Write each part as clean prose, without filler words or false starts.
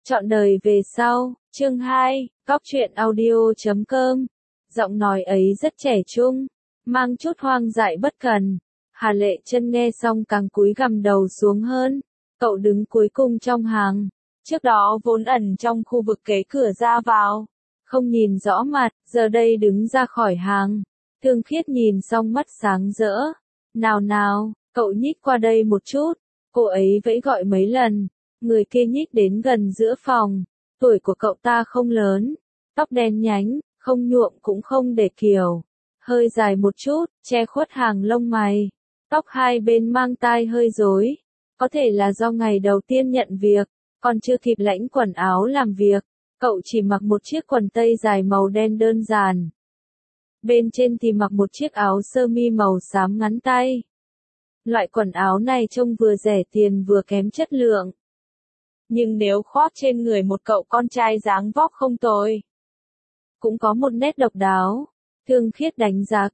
Trọn đời về sau, chương 2, Góc truyện audio.com. Giọng nói ấy rất trẻ trung, mang chút hoang dại bất cần. Hà Lệ Chân nghe xong càng cúi gằm đầu xuống hơn. Cậu đứng cuối cùng trong hàng, trước đó vốn ẩn trong khu vực kế cửa ra vào, không nhìn rõ mặt, giờ đây đứng ra khỏi hàng. Thương Khiết nhìn xong mắt sáng rỡ. Nào nào, cậu nhích qua đây một chút. Cô ấy vẫy gọi mấy lần. Người kia nhích đến gần giữa phòng. Tuổi của cậu ta không lớn, tóc đen nhánh, không nhuộm cũng không để kiểu, hơi dài một chút, che khuất hàng lông mày. Tóc hai bên mang tai hơi rối, có thể là do ngày đầu tiên nhận việc, còn chưa kịp lãnh quần áo làm việc. Cậu chỉ mặc một chiếc quần tây dài màu đen đơn giản. Bên trên thì mặc một chiếc áo sơ mi màu xám ngắn tay. Loại quần áo này trông vừa rẻ tiền vừa kém chất lượng. Nhưng nếu khoác trên người một cậu con trai dáng vóc không tồi, cũng có một nét độc đáo. Thương Khiết đánh giá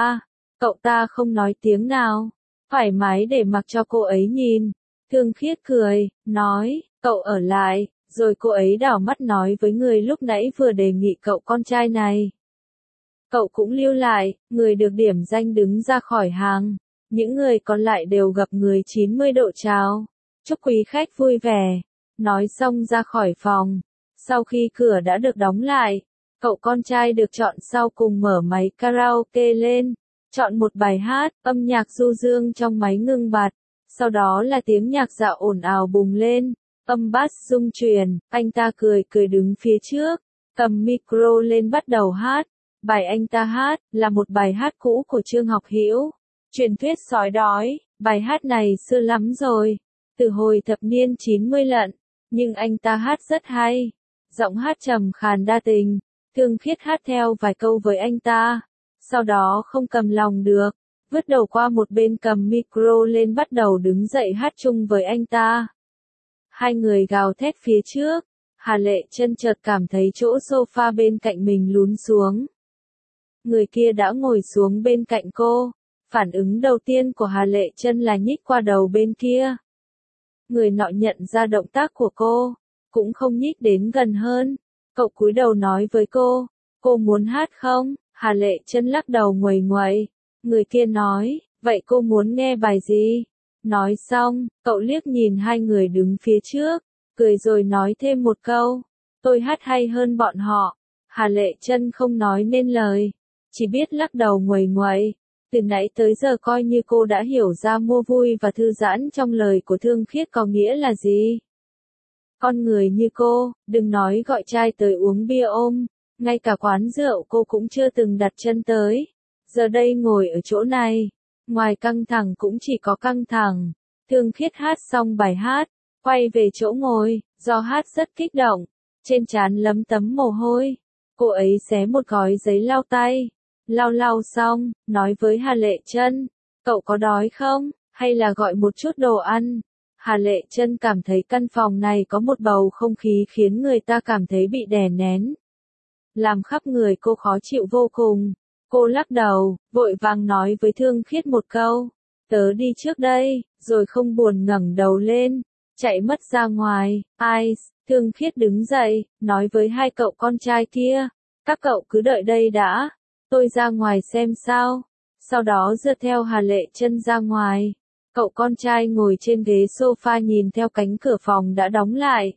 cậu ta không nói tiếng nào, thoải mái để mặc cho cô ấy nhìn. Thương Khiết cười, nói, cậu ở lại, rồi cô ấy đảo mắt nói với người lúc nãy vừa đề nghị cậu con trai này. Cậu cũng lưu lại, người được điểm danh đứng ra khỏi hàng, những người còn lại đều gặp người 90 độ chào, chúc quý khách vui vẻ. Nói xong ra khỏi phòng. Sau khi cửa đã được đóng lại, cậu con trai được chọn sau cùng mở máy karaoke lên, chọn một bài hát, âm nhạc du dương trong máy ngưng bặt. Sau đó là tiếng nhạc dạo ồn ào bùng lên, âm bass rung truyền, anh ta cười cười đứng phía trước, cầm micro lên bắt đầu hát. Bài anh ta hát là một bài hát cũ của Trương Học Hữu, truyền thuyết sói đói. Bài hát này xưa lắm rồi, từ hồi thập niên 90 lận. Nhưng anh ta hát rất hay, giọng hát trầm khàn đa tình. Thương Khiết hát theo vài câu với anh ta, sau đó không cầm lòng được, vứt đầu qua một bên cầm micro lên bắt đầu đứng dậy hát chung với anh ta. Hai người gào thét phía trước, Hà Lệ Chân chợt cảm thấy chỗ sofa bên cạnh mình lún xuống. Người kia đã ngồi xuống bên cạnh cô, phản ứng đầu tiên của Hà Lệ Chân là nhích qua đầu bên kia. Người nọ nhận ra động tác của cô, cũng không nhích đến gần hơn. Cậu cúi đầu nói với cô muốn hát không? Hà Lệ Chân lắc đầu nguầy nguậy. Người kia nói, vậy cô muốn nghe bài gì? Nói xong, cậu liếc nhìn hai người đứng phía trước, cười rồi nói thêm một câu, tôi hát hay hơn bọn họ. Hà Lệ Chân không nói nên lời, chỉ biết lắc đầu nguầy nguậy. Từ nãy tới giờ coi như cô đã hiểu ra mua vui và thư giãn trong lời của Thương Khiết có nghĩa là gì. Con người như cô, đừng nói gọi trai tới uống bia ôm, ngay cả quán rượu cô cũng chưa từng đặt chân tới. Giờ đây ngồi ở chỗ này, ngoài căng thẳng cũng chỉ có căng thẳng. Thương Khiết hát xong bài hát, quay về chỗ ngồi, do hát rất kích động, trên trán lấm tấm mồ hôi. Cô ấy xé một gói giấy lau tay. Lau xong, nói với Hà Lệ Chân, cậu có đói không, hay là gọi một chút đồ ăn? Hà Lệ Chân cảm thấy căn phòng này có một bầu không khí khiến người ta cảm thấy bị đè nén, làm khắp người cô khó chịu vô cùng. Cô lắc đầu, vội vàng nói với Thương Khiết một câu, tớ đi trước đây, rồi không buồn ngẩng đầu lên, chạy mất ra ngoài. Ai? Thương Khiết đứng dậy, nói với hai cậu con trai kia, các cậu cứ đợi đây đã. Tôi ra ngoài xem sao. Sau đó dựa theo Hà Lệ Chân ra ngoài. Cậu con trai ngồi trên ghế sofa nhìn theo cánh cửa phòng đã đóng lại.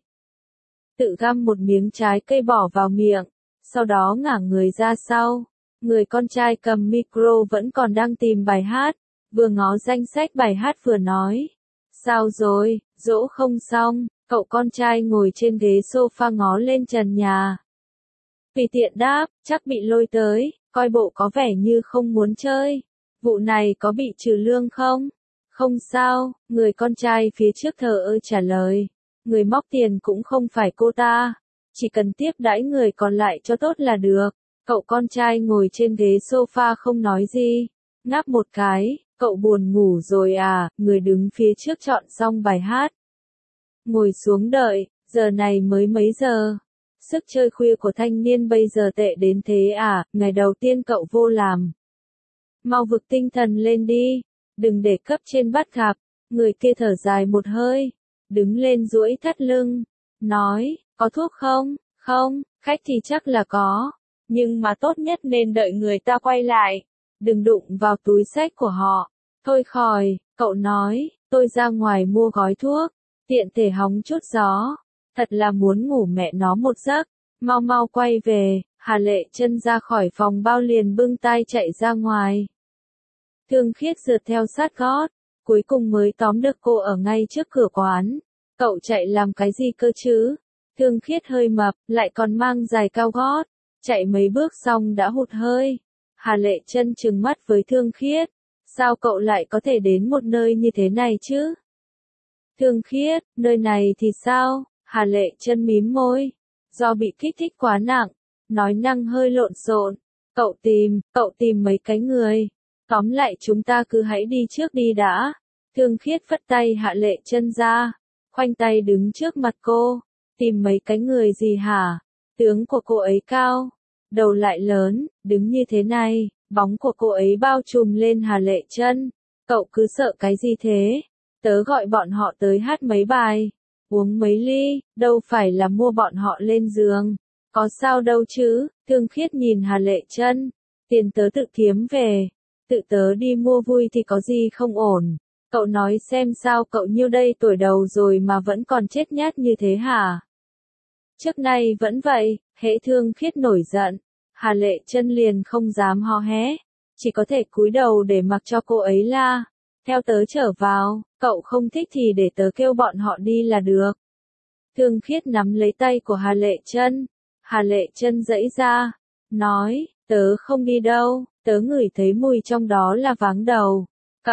Tự găm một miếng trái cây bỏ vào miệng. Sau đó ngả người ra sau. Người con trai cầm micro vẫn còn đang tìm bài hát. Vừa ngó danh sách bài hát vừa nói. Sao rồi, dỗ không xong. Cậu con trai ngồi trên ghế sofa ngó lên trần nhà. Tùy tiện đáp, chắc bị lôi tới. Coi bộ có vẻ như không muốn chơi. Vụ này có bị trừ lương không? Không sao, người con trai phía trước thờ ơ trả lời. Người móc tiền cũng không phải cô ta. Chỉ cần tiếp đãi người còn lại cho tốt là được. Cậu con trai ngồi trên ghế sofa không nói gì. Ngáp một cái, cậu buồn ngủ rồi à? Người đứng phía trước chọn xong bài hát. Ngồi xuống đợi, giờ này mới mấy giờ? Sức chơi khuya của thanh niên bây giờ tệ đến thế à? Ngày đầu tiên cậu vô làm. Mau vực tinh thần lên đi, đừng để cấp trên bắt gặp. Người kia thở dài một hơi, đứng lên duỗi thắt lưng, nói, có thuốc không? Không, khách thì chắc là có. Nhưng mà tốt nhất nên đợi người ta quay lại. Đừng đụng vào túi xách của họ. Thôi khỏi, cậu nói, tôi ra ngoài mua gói thuốc. Tiện thể hóng chút gió. Thật là muốn ngủ mẹ nó một giấc. Mau mau quay về. Hà Lệ Chân ra khỏi phòng bao liền bưng tay chạy ra ngoài. Thương Khiết rượt theo sát gót. Cuối cùng mới tóm được cô ở ngay trước cửa quán. Cậu chạy làm cái gì cơ chứ? Thương Khiết hơi mập, lại còn mang giày cao gót. Chạy mấy bước xong đã hụt hơi. Hà Lệ Chân trừng mắt với Thương Khiết. Sao cậu lại có thể đến một nơi như thế này chứ? Thương Khiết, nơi này thì sao? Hà Lệ Chân mím môi. Do bị kích thích quá nặng. Nói năng hơi lộn xộn. Cậu tìm mấy cái người. Tóm lại chúng ta cứ hãy đi trước đi đã. Thương Khiết phất tay Hà Lệ Chân ra. Khoanh tay đứng trước mặt cô. Tìm mấy cái người gì hả? Tướng của cô ấy cao. Đầu lại lớn, đứng như thế này. Bóng của cô ấy bao trùm lên Hà Lệ Chân. Cậu cứ sợ cái gì thế? Tớ gọi bọn họ tới hát mấy bài. Uống mấy ly, đâu phải là mua bọn họ lên giường. Có sao đâu chứ? Thương Khiết nhìn Hà Lệ Chân. Tiền tớ tự kiếm về. Tự tớ đi mua vui thì có gì không ổn. Cậu nói xem sao cậu nhiêu đây tuổi đầu rồi mà vẫn còn chết nhát như thế hả? Trước nay vẫn vậy, hễ Thương Khiết nổi giận. Hà Lệ Chân liền không dám hò hé. Chỉ có thể cúi đầu để mặc cho cô ấy la. Theo tớ trở vào, cậu không thích thì để tớ kêu bọn họ đi là được. Thương Khiết nắm lấy tay của Hà Lệ Chân. Hà Lệ Chân giãy ra. Nói, tớ không đi đâu, tớ ngửi thấy mùi trong đó là váng đầu.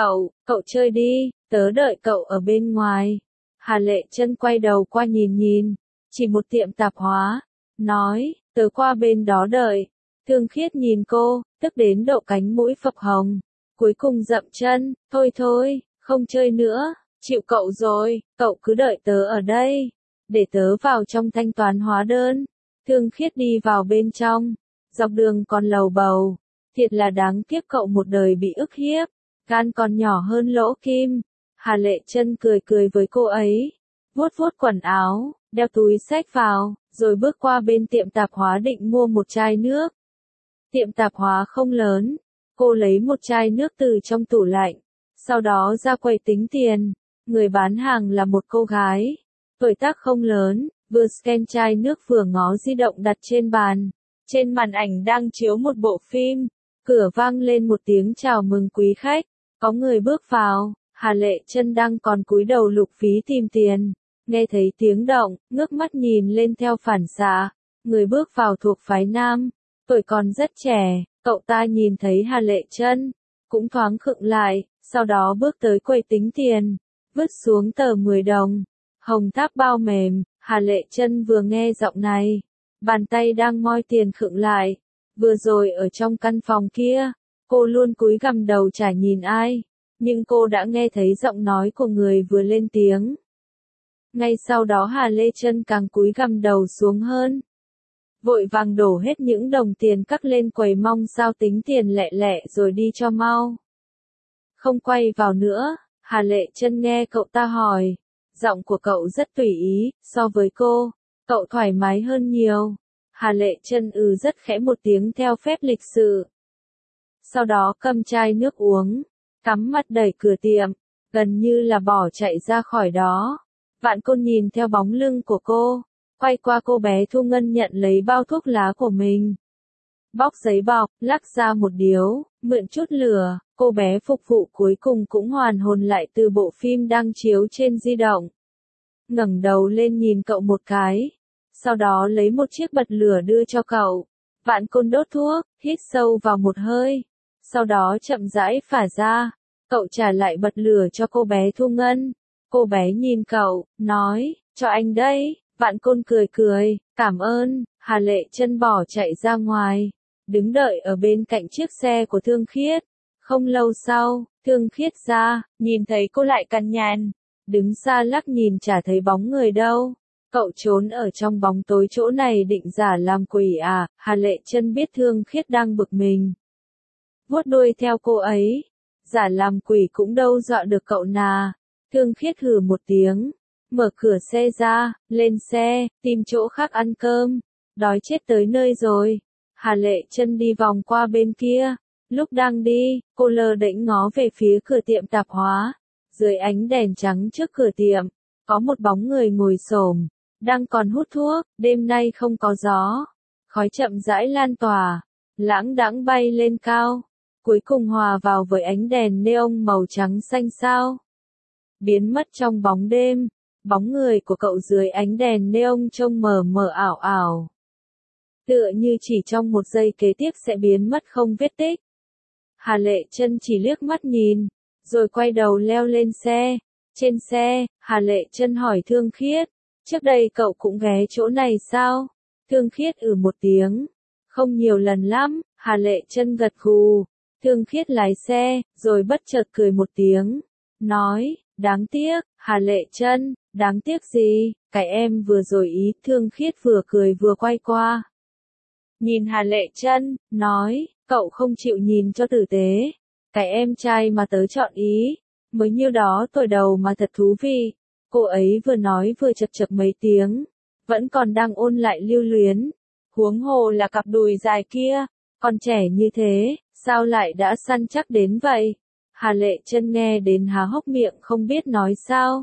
Cậu chơi đi, tớ đợi cậu ở bên ngoài. Hà Lệ Chân quay đầu qua nhìn. Chỉ một tiệm tạp hóa. Nói, tớ qua bên đó đợi. Thương Khiết nhìn cô, tức đến độ cánh mũi phập hồng. Cuối cùng dậm chân, thôi, không chơi nữa, chịu cậu rồi, cậu cứ đợi tớ ở đây. Để tớ vào trong thanh toán hóa đơn. Thương Khiết đi vào bên trong. Dọc đường còn lầu bầu. Thiệt là đáng tiếc cậu một đời bị ức hiếp. Gan còn nhỏ hơn lỗ kim. Hà Lệ Chân cười với cô ấy. Vuốt quần áo, đeo túi xách vào, rồi bước qua bên tiệm tạp hóa định mua một chai nước. Tiệm tạp hóa không lớn. Cô lấy một chai nước từ trong tủ lạnh. Sau đó ra quầy tính tiền. Người bán hàng là một cô gái. Tuổi tác không lớn, vừa scan chai nước vừa ngó di động đặt trên bàn. Trên màn ảnh đang chiếu một bộ phim. Cửa vang lên một tiếng chào mừng quý khách. Có người bước vào. Hà Lệ Chân đang còn cúi đầu lục phí tìm tiền. Nghe thấy tiếng động, ngước mắt nhìn lên theo phản xạ. Người bước vào thuộc phái nam. Tuổi còn rất trẻ. Cậu ta nhìn thấy Hà Lệ Chân, cũng thoáng khựng lại, sau đó bước tới quầy tính tiền, vứt xuống tờ 10 đồng. Hồng tháp bao mềm, Hà Lệ Chân vừa nghe giọng này, bàn tay đang moi tiền khựng lại. Vừa rồi ở trong căn phòng kia, cô luôn cúi gằm đầu chả nhìn ai, nhưng cô đã nghe thấy giọng nói của người vừa lên tiếng. Ngay sau đó Hà Lệ Chân càng cúi gằm đầu xuống hơn. Vội vàng đổ hết những đồng tiền cắc lên quầy mong sao tính tiền lẹ rồi đi cho mau. Không quay vào nữa, Hà Lệ Chân nghe cậu ta hỏi. Giọng của cậu rất tùy ý, so với cô, cậu thoải mái hơn nhiều. Hà Lệ Chân rất khẽ một tiếng theo phép lịch sự. Sau đó cầm chai nước uống, cắm mặt đẩy cửa tiệm, gần như là bỏ chạy ra khỏi đó. Vạn Côn nhìn theo bóng lưng của cô. Quay qua cô bé Thu Ngân nhận lấy bao thuốc lá của mình. Bóc giấy bọc, lắc ra một điếu, mượn chút lửa, cô bé phục vụ cuối cùng cũng hoàn hồn lại từ bộ phim đang chiếu trên di động. Ngẩng đầu lên nhìn cậu một cái. Sau đó lấy một chiếc bật lửa đưa cho cậu. Vạn Côn đốt thuốc, hít sâu vào một hơi. Sau đó chậm rãi phả ra. Cậu trả lại bật lửa cho cô bé Thu Ngân. Cô bé nhìn cậu, nói, cho anh đấy. Vạn Côn cười, cảm ơn. Hà Lệ Chân bỏ chạy ra ngoài, đứng đợi ở bên cạnh chiếc xe của Thương Khiết. Không lâu sau, Thương Khiết ra, nhìn thấy cô lại cằn nhằn, đứng xa lắc nhìn chả thấy bóng người đâu. Cậu trốn ở trong bóng tối chỗ này định giả làm quỷ à? Hà Lệ Chân biết Thương Khiết đang bực mình, vuốt đuôi theo cô ấy. Giả làm quỷ cũng đâu dọa được cậu nà. Thương Khiết hừ một tiếng, mở cửa xe ra, lên xe, tìm chỗ khác ăn cơm. Đói chết tới nơi rồi. Hà Lệ Chân đi vòng qua bên kia. Lúc đang đi, cô lơ đễnh ngó về phía cửa tiệm tạp hóa. Dưới ánh đèn trắng trước cửa tiệm, có một bóng người ngồi xổm, đang còn hút thuốc. Đêm nay không có gió, khói chậm rãi lan tỏa, lãng đãng bay lên cao, cuối cùng hòa vào với ánh đèn neon màu trắng xanh sao. Biến mất trong bóng đêm, bóng người của cậu dưới ánh đèn neon trông mờ mờ ảo ảo. Tựa như chỉ trong một giây kế tiếp sẽ biến mất không vết tích. Hà Lệ Chân chỉ liếc mắt nhìn, rồi quay đầu leo lên xe. Trên xe, Hà Lệ Chân hỏi Thương Khiết, trước đây cậu cũng ghé chỗ này sao? Thương Khiết một tiếng, không nhiều lần lắm. Hà Lệ Chân gật gù. Thương Khiết lái xe, rồi bất chợt cười một tiếng, nói, đáng tiếc. Hà Lệ Chân, đáng tiếc gì? Cái em vừa rồi ý. Thương Khiết vừa cười vừa quay qua nhìn Hà Lệ Chân, nói, cậu không chịu nhìn cho tử tế. Cái em trai mà tớ chọn ý, mới nhiêu đó tuổi đầu mà thật thú vị. Cô ấy vừa nói vừa chập chập mấy tiếng, vẫn còn đang ôn lại lưu luyến. Huống hồ là cặp đùi dài kia, còn trẻ như thế, sao lại đã săn chắc đến vậy? Hà Lệ Chân nghe đến há hốc miệng không biết nói sao.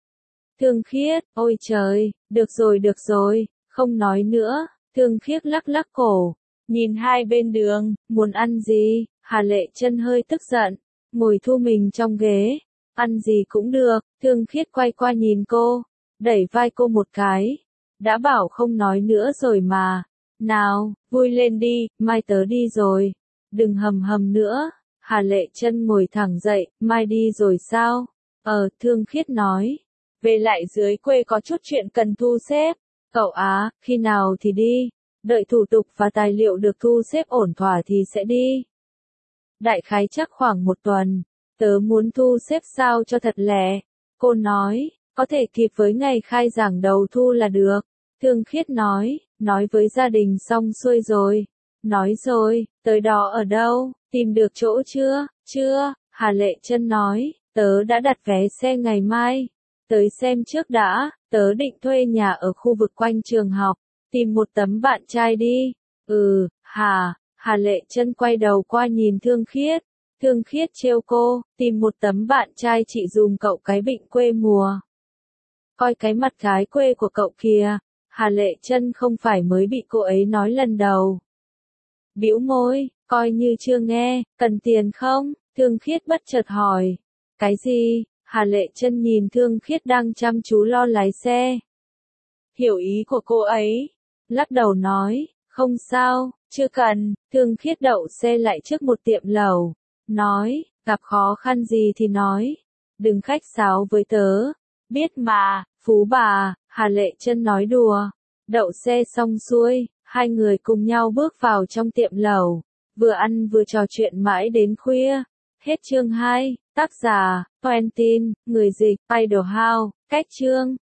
Thương Khiết, ôi trời, được rồi, không nói nữa. Thương Khiết lắc lắc cổ, nhìn hai bên đường, muốn ăn gì? Hà Lệ Chân hơi tức giận, ngồi thu mình trong ghế, ăn gì cũng được. Thương Khiết quay qua nhìn cô, đẩy vai cô một cái, đã bảo không nói nữa rồi mà. Nào, vui lên đi, mai tớ đi rồi, đừng hầm hầm nữa. Hà Lệ Chân ngồi thẳng dậy, mai đi rồi sao? Thương Khiết nói, về lại dưới quê có chút chuyện cần thu xếp. Cậu á, khi nào thì đi? Đợi thủ tục và tài liệu được thu xếp ổn thỏa thì sẽ đi. Đại khái chắc khoảng một tuần. Tớ muốn thu xếp sao cho thật lẹ. Cô nói, có thể kịp với ngày khai giảng đầu thu là được. Thương Khiết nói với gia đình xong xuôi rồi. Nói rồi, tới đó ở đâu, tìm được chỗ chưa? Chưa, Hà Lệ Chân nói, tớ đã đặt vé xe ngày mai. Tới xem trước đã, tớ định thuê nhà ở khu vực quanh trường học, tìm một tấm bạn trai đi. Hà Lệ Chân quay đầu qua nhìn Thương Khiết. Thương Khiết trêu cô, tìm một tấm bạn trai chị dùm cậu cái bệnh quê mùa. Coi cái mặt gái quê của cậu kìa. Hà Lệ Chân không phải mới bị cô ấy nói lần đầu. Bĩu môi, coi như chưa nghe. Cần tiền không? Thương Khiết bất chợt hỏi. Cái gì? Hà Lệ Chân nhìn Thương Khiết đang chăm chú lo lái xe. Hiểu ý của cô ấy, lắc đầu nói, không sao, chưa cần. Thương Khiết đậu xe lại trước một tiệm lẩu, nói, gặp khó khăn gì thì nói, đừng khách sáo với tớ. Biết mà, phú bà. Hà Lệ Chân nói đùa. Đậu xe xong xuôi, hai người cùng nhau bước vào trong tiệm lẩu, vừa ăn vừa trò chuyện mãi đến khuya. Hết chương 2, tác giả, Quentin, người dịch, Idle House, cách chương.